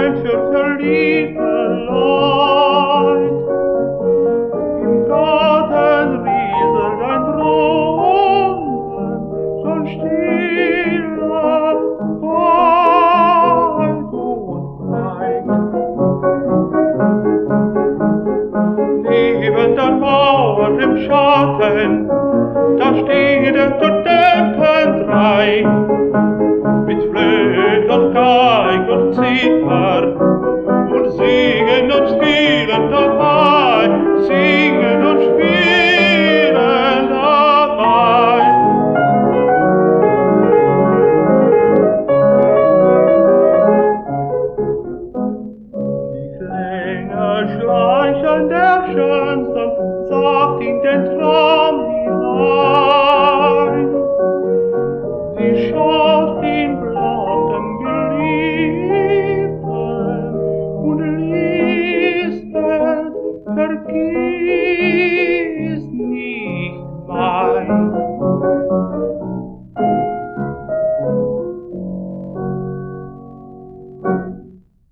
für verliebte Leid. Im Garten rieselt ein Brunnen, so stille, weit und breit. Neben der Mauer im Schatten